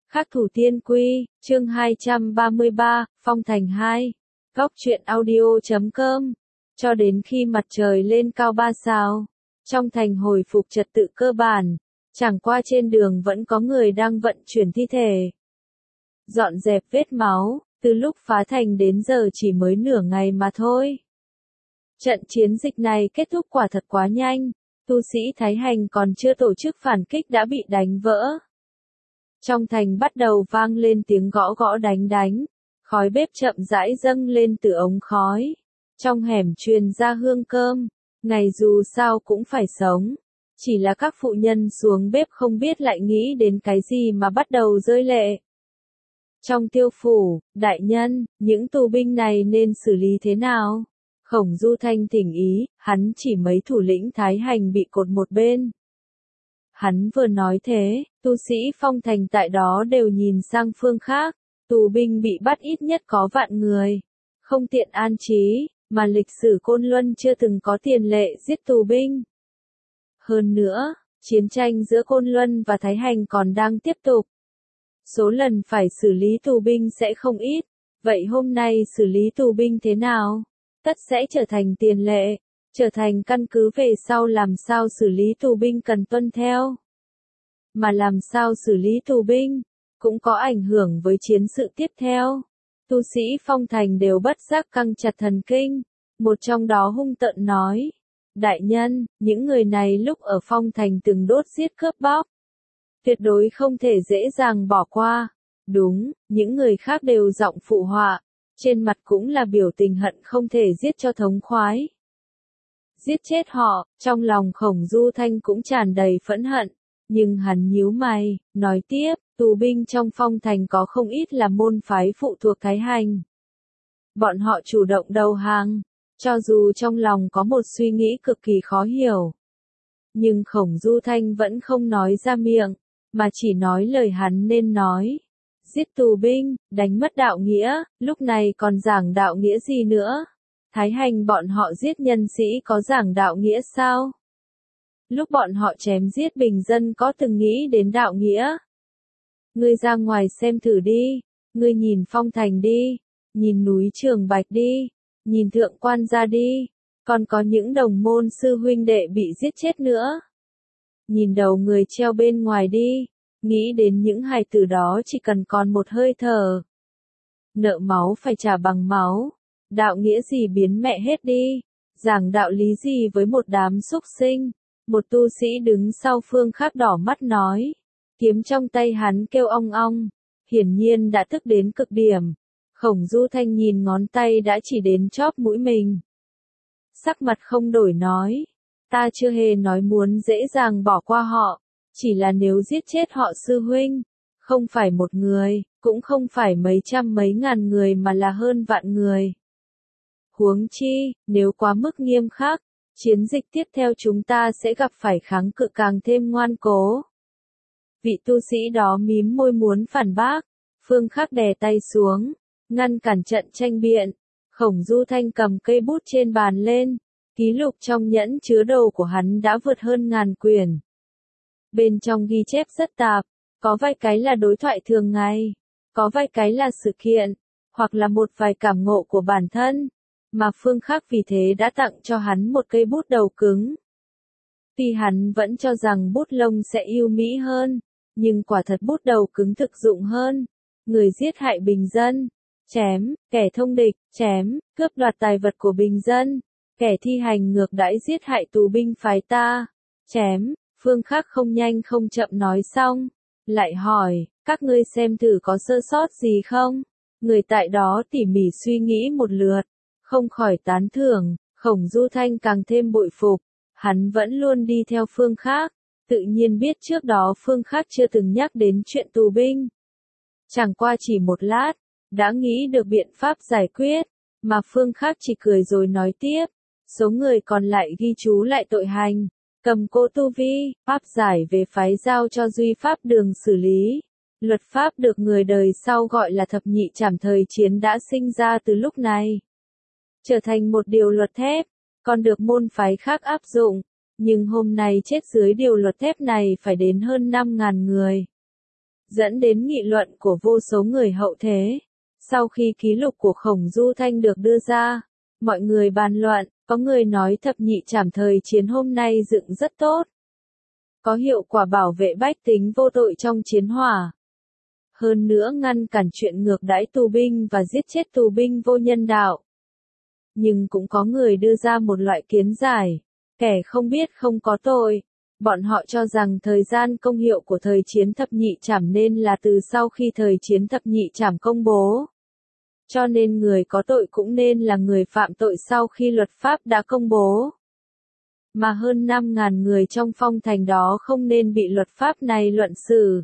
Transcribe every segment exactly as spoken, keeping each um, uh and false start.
Khắc thủ tiên quy, chương hai trăm ba mươi ba, Phong Thành hai. Góc truyện audio chấm com. Cho đến khi mặt trời lên cao ba sao, trong thành hồi phục trật tự cơ bản, chẳng qua trên đường vẫn có người đang vận chuyển thi thể. Dọn dẹp vết máu, từ lúc phá thành đến giờ chỉ mới nửa ngày mà thôi. Trận chiến dịch này kết thúc quả thật quá nhanh, tu sĩ Thái Hành còn chưa tổ chức phản kích đã bị đánh vỡ. Trong thành bắt đầu vang lên tiếng gõ gõ đánh đánh, khói bếp chậm rãi dâng lên từ ống khói. Trong hẻm truyền ra hương cơm, ngày dù sao cũng phải sống. Chỉ là các phụ nhân xuống bếp không biết lại nghĩ đến cái gì mà bắt đầu rơi lệ. Trong tiêu phủ, đại nhân, những tù binh này nên xử lý thế nào? Khổng Du Thanh thỉnh ý, hắn chỉ mấy thủ lĩnh Thái Hành bị cột một bên. Hắn vừa nói thế, tu sĩ Phong Thành tại đó đều nhìn sang phương khác, tù binh bị bắt ít nhất có vạn người. Không tiện an trí, mà lịch sử Côn Luân chưa từng có tiền lệ giết tù binh. Hơn nữa, chiến tranh giữa Côn Luân và Thái Hành còn đang tiếp tục. Số lần phải xử lý tù binh sẽ không ít, vậy hôm nay xử lý tù binh thế nào? Tất sẽ trở thành tiền lệ, trở thành căn cứ về sau làm sao xử lý tù binh cần tuân theo. Mà làm sao xử lý tù binh, cũng có ảnh hưởng với chiến sự tiếp theo. Tu sĩ Phong Thành đều bất giác căng chặt thần kinh, một trong đó hung tợn nói. Đại nhân, những người này lúc ở Phong Thành từng đốt giết cướp bóc. Tuyệt đối không thể dễ dàng bỏ qua. Đúng, những người khác đều giọng phụ họa, trên mặt cũng là biểu tình hận không thể giết cho thống khoái. Giết chết họ, trong lòng Khổng Du Thanh cũng tràn đầy phẫn hận, nhưng hắn nhíu mày, nói tiếp, tù binh trong Phong Thành có không ít là môn phái phụ thuộc Thái Hành. Bọn họ chủ động đầu hàng, cho dù trong lòng có một suy nghĩ cực kỳ khó hiểu. Nhưng Khổng Du Thanh vẫn không nói ra miệng, mà chỉ nói lời hắn nên nói. Giết tù binh, đánh mất đạo nghĩa, lúc này còn giảng đạo nghĩa gì nữa? Thái Hành bọn họ giết nhân sĩ có giảng đạo nghĩa sao? Lúc bọn họ chém giết bình dân có từng nghĩ đến đạo nghĩa? Ngươi ra ngoài xem thử đi, ngươi nhìn Phong Thành đi, nhìn núi Trường Bạch đi, nhìn thượng quan gia đi, còn có những đồng môn sư huynh đệ bị giết chết nữa. Nhìn đầu người treo bên ngoài đi, nghĩ đến những hài tử đó chỉ cần còn một hơi thở. Nợ máu phải trả bằng máu, đạo nghĩa gì biến mẹ hết đi, giảng đạo lý gì với một đám súc sinh. Một tu sĩ đứng sau phương khác đỏ mắt nói, kiếm trong tay hắn kêu ong ong, hiển nhiên đã tức đến cực điểm. Khổng Du Thanh nhìn ngón tay đã chỉ đến chóp mũi mình. Sắc mặt không đổi nói, ta chưa hề nói muốn dễ dàng bỏ qua họ, chỉ là nếu giết chết họ sư huynh, không phải một người, cũng không phải mấy trăm mấy ngàn người mà là hơn vạn người. Huống chi, nếu quá mức nghiêm khắc, chiến dịch tiếp theo chúng ta sẽ gặp phải kháng cự càng thêm ngoan cố. Vị tu sĩ đó mím môi muốn phản bác, phương khắc đè tay xuống, ngăn cản trận tranh biện. Khổng Du Thanh cầm cây bút trên bàn lên, ký lục trong nhẫn chứa đồ của hắn đã vượt hơn ngàn quyển. Bên trong ghi chép rất tạp, có vài cái là đối thoại thường ngày, có vài cái là sự kiện, hoặc là một vài cảm ngộ của bản thân. Mà phương khác vì thế đã tặng cho hắn một cây bút đầu cứng. Tuy hắn vẫn cho rằng bút lông sẽ yêu mỹ hơn, nhưng quả thật bút đầu cứng thực dụng hơn. Người giết hại bình dân, chém, kẻ thông địch, chém, cướp đoạt tài vật của bình dân, kẻ thi hành ngược đãi giết hại tù binh phái ta, chém. Phương khác không nhanh không chậm nói xong, lại hỏi, các ngươi xem thử có sơ sót gì không? Người tại đó tỉ mỉ suy nghĩ một lượt, không khỏi tán thưởng. Khổng Du Thanh càng thêm bội phục, hắn vẫn luôn đi theo phương khác, tự nhiên biết trước đó phương khác chưa từng nhắc đến chuyện tù binh. Chẳng qua chỉ một lát, đã nghĩ được biện pháp giải quyết, mà phương khác chỉ cười rồi nói tiếp, số người còn lại ghi chú lại tội hành, cầm cố tu vi, pháp giải về phái giao cho Duy Pháp Đường xử lý. Luật pháp được người đời sau gọi là thập nhị trảm thời chiến đã sinh ra từ lúc này. Trở thành một điều luật thép, còn được môn phái khác áp dụng, nhưng hôm nay chết dưới điều luật thép này phải đến hơn năm ngàn người. dẫn đến nghị luận của vô số người hậu thế. Sau khi ký lục của Khổng Du Thanh được đưa ra, mọi người bàn luận, có người nói thập nhị trảm thời chiến hôm nay dựng rất tốt. Có hiệu quả bảo vệ bách tính vô tội trong chiến hỏa. Hơn nữa ngăn cản chuyện ngược đãi tù binh và giết chết tù binh vô nhân đạo. Nhưng cũng có người đưa ra một loại kiến giải, kẻ không biết không có tội. Bọn họ cho rằng thời gian công hiệu của thời chiến thập nhị trảm nên là từ sau khi thời chiến thập nhị trảm công bố. Cho nên người có tội cũng nên là người phạm tội sau khi luật pháp đã công bố. Mà hơn năm ngàn người trong phong thành đó không nên bị luật pháp này luận xử.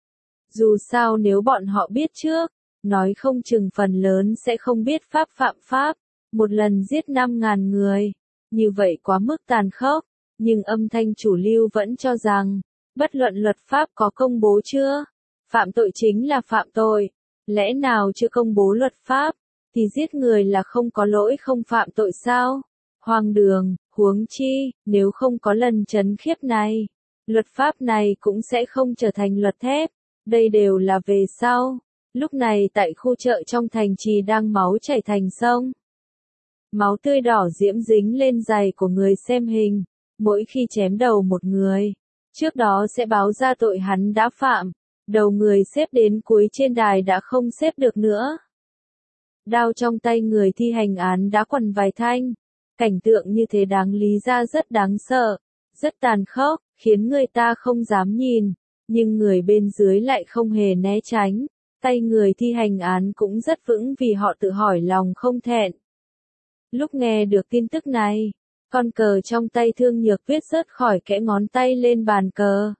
Dù sao nếu bọn họ biết trước, nói không chừng phần lớn sẽ không biết pháp phạm pháp, một lần giết năm ngàn người. Như vậy quá mức tàn khốc, nhưng âm thanh chủ lưu vẫn cho rằng, bất luận luật pháp có công bố chưa, phạm tội chính là phạm tội. Lẽ nào chưa công bố luật pháp, thì giết người là không có lỗi không phạm tội sao? Hoang đường, huống chi, nếu không có lần trấn khiếp này, luật pháp này cũng sẽ không trở thành luật thép. Đây đều là về sau. Lúc này tại khu chợ trong thành trì đang máu chảy thành sông. Máu tươi đỏ diễm dính lên giày của người xem hình. Mỗi khi chém đầu một người, trước đó sẽ báo ra tội hắn đã phạm. Đầu người xếp đến cuối trên đài đã không xếp được nữa. Đao trong tay người thi hành án đã quằn vài thanh. Cảnh tượng như thế đáng lý ra rất đáng sợ, rất tàn khốc, khiến người ta không dám nhìn. Nhưng người bên dưới lại không hề né tránh. Tay người thi hành án cũng rất vững vì họ tự hỏi lòng không thẹn. Lúc nghe được tin tức này, con cờ trong tay Thương Nhược Tuyết rớt khỏi kẽ ngón tay lên bàn cờ.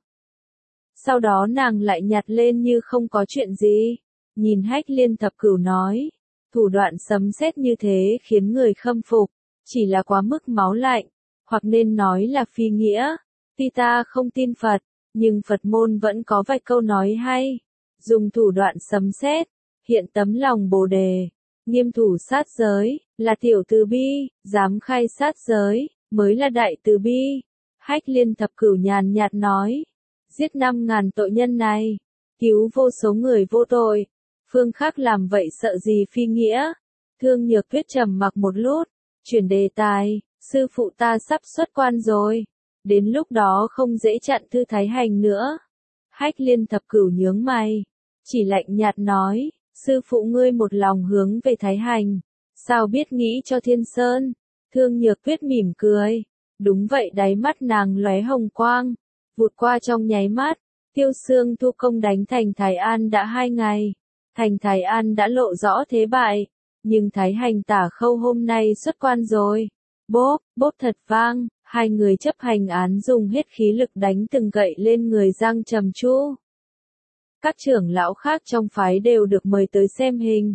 Sau đó nàng lại nhặt lên như không có chuyện gì. Nhìn Hách Liên Thập Cửu nói, thủ đoạn sấm sét như thế khiến người khâm phục, chỉ là quá mức máu lạnh, hoặc nên nói là phi nghĩa. Tuy ta không tin Phật, nhưng Phật môn vẫn có vài câu nói hay. Dùng thủ đoạn sấm sét, hiện tấm lòng Bồ Đề, nghiêm thủ sát giới, là tiểu từ bi, dám khai sát giới, mới là đại từ bi. Hách Liên Thập Cửu nhàn nhạt nói, giết năm ngàn tội nhân này, cứu vô số người vô tội, phương khác làm vậy sợ gì phi nghĩa. Thương Nhược Tuyết trầm mặc một lúc, chuyển đề tài, sư phụ ta sắp xuất quan rồi, đến lúc đó không dễ chặn Thư Thái Hành nữa. Hách Liên Thập Cửu nhướng mày, chỉ lạnh nhạt nói, sư phụ ngươi một lòng hướng về Thái Hành, sao biết nghĩ cho Thiên Sơn. Thương Nhược Tuyết mỉm cười, đúng vậy, đáy mắt nàng lóe hồng quang, vụt qua trong nháy mắt. Tiêu Xương thu công đánh thành Thái An đã hai ngày, thành Thái An đã lộ rõ thế bại, nhưng Thái Hành Tả Khâu hôm nay xuất quan rồi. Bốp, bốp thật vang, hai người chấp hành án dùng hết khí lực đánh từng gậy lên người Giang Trầm Chu. Các trưởng lão khác trong phái đều được mời tới xem hình.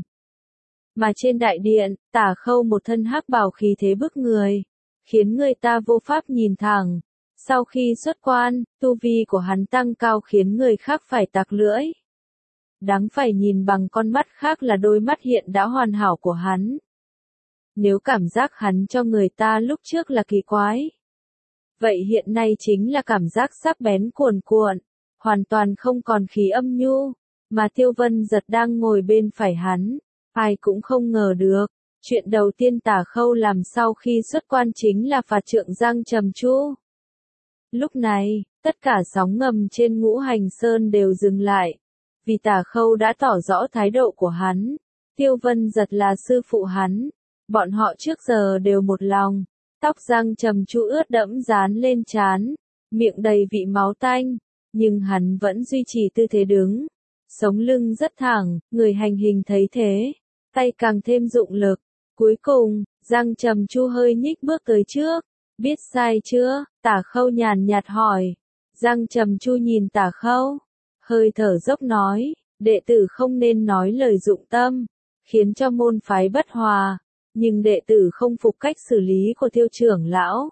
Mà trên đại điện, Tả Khâu một thân hắc bào khí thế bức người, khiến người ta vô pháp nhìn thẳng. Sau khi xuất quan, tu vi của hắn tăng cao khiến người khác phải tạc lưỡi. Đáng phải nhìn bằng con mắt khác là đôi mắt hiện đã hoàn hảo của hắn. Nếu cảm giác hắn cho người ta lúc trước là kỳ quái, vậy hiện nay chính là cảm giác sắc bén cuồn cuộn, hoàn toàn không còn khí âm nhu. Mà Tiêu Vân Giật đang ngồi bên phải hắn, ai cũng không ngờ được, chuyện đầu tiên Tả Khâu làm sau khi xuất quan chính là phạt trượng Giang Trầm Chu. Lúc này, tất cả sóng ngầm trên Ngũ Hành Sơn đều dừng lại, vì Tả Khâu đã tỏ rõ thái độ của hắn. Tiêu Vân Giật là sư phụ hắn, bọn họ trước giờ đều một lòng. Tóc Giang Trầm Chu ướt đẫm dán lên trán, miệng đầy vị máu tanh, nhưng hắn vẫn duy trì tư thế đứng, sống lưng rất thẳng. Người hành hình thấy thế, tay càng thêm dụng lực. Cuối cùng, Giang Trầm Chu hơi nhích bước tới trước. Biết sai chưa? Tả Khâu nhàn nhạt hỏi. Giang Trầm Chu nhìn Tả Khâu, hơi thở dốc nói, đệ tử không nên nói lời dụng tâm, khiến cho môn phái bất hòa, nhưng đệ tử không phục cách xử lý của Tiêu trưởng lão.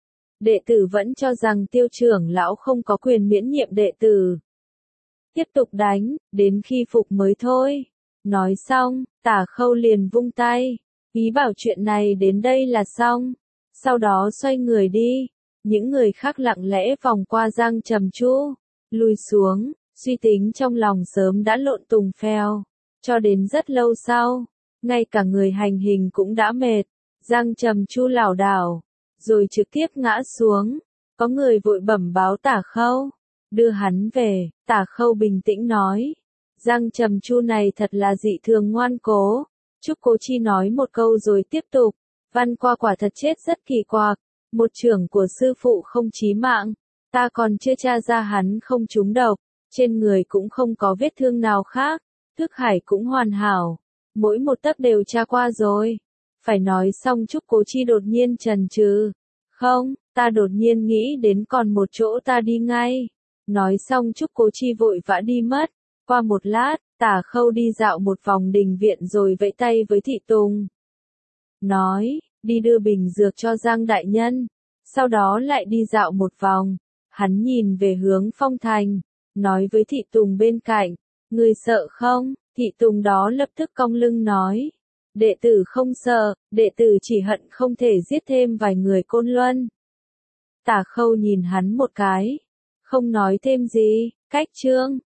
Đệ tử vẫn cho rằng Tiêu trưởng lão không có quyền miễn nhiệm đệ tử. Tiếp tục đánh, đến khi phục mới thôi. Nói xong, Tả Khâu liền vung tay, ý bảo chuyện này đến đây là xong. Sau đó xoay người đi, những người khác lặng lẽ vòng qua Giang Trầm Chu, lùi xuống, Suy tính trong lòng sớm đã lộn tùng phèo, cho đến rất lâu sau, ngay cả người hành hình cũng đã mệt, Giang Trầm Chu lảo đảo, rồi trực tiếp ngã xuống. Có người vội bẩm báo Tả Khâu, đưa hắn về. Tả Khâu bình tĩnh nói, Giang Trầm Chu này thật là dị thường ngoan cố. Trúc Cố Chi nói một câu rồi tiếp tục, Văn Qua quả thật chết rất kỳ quặc, một chưởng của sư phụ không chí mạng, ta còn chưa tra ra hắn không trúng độc, trên người cũng không có vết thương nào khác, thức hải cũng hoàn hảo, mỗi một tấc đều tra qua rồi. Phải nói xong Trúc Cố Chi đột nhiên chần chừ, không, ta đột nhiên nghĩ đến còn một chỗ ta đi ngay. Nói xong Trúc Cố Chi vội vã đi mất. Qua một lát, Tả Khâu đi dạo một vòng đình viện rồi vẫy tay với Thị Tùng. Nói, đi đưa bình dược cho Giang đại nhân. Sau đó lại đi dạo một vòng. Hắn nhìn về hướng Phong Thành, nói với Thị Tùng bên cạnh, người sợ không? Thị Tùng đó lập tức cong lưng nói, đệ tử không sợ, đệ tử chỉ hận không thể giết thêm vài người Côn Luân. Tả Khâu nhìn hắn một cái, không nói thêm gì. Cách chương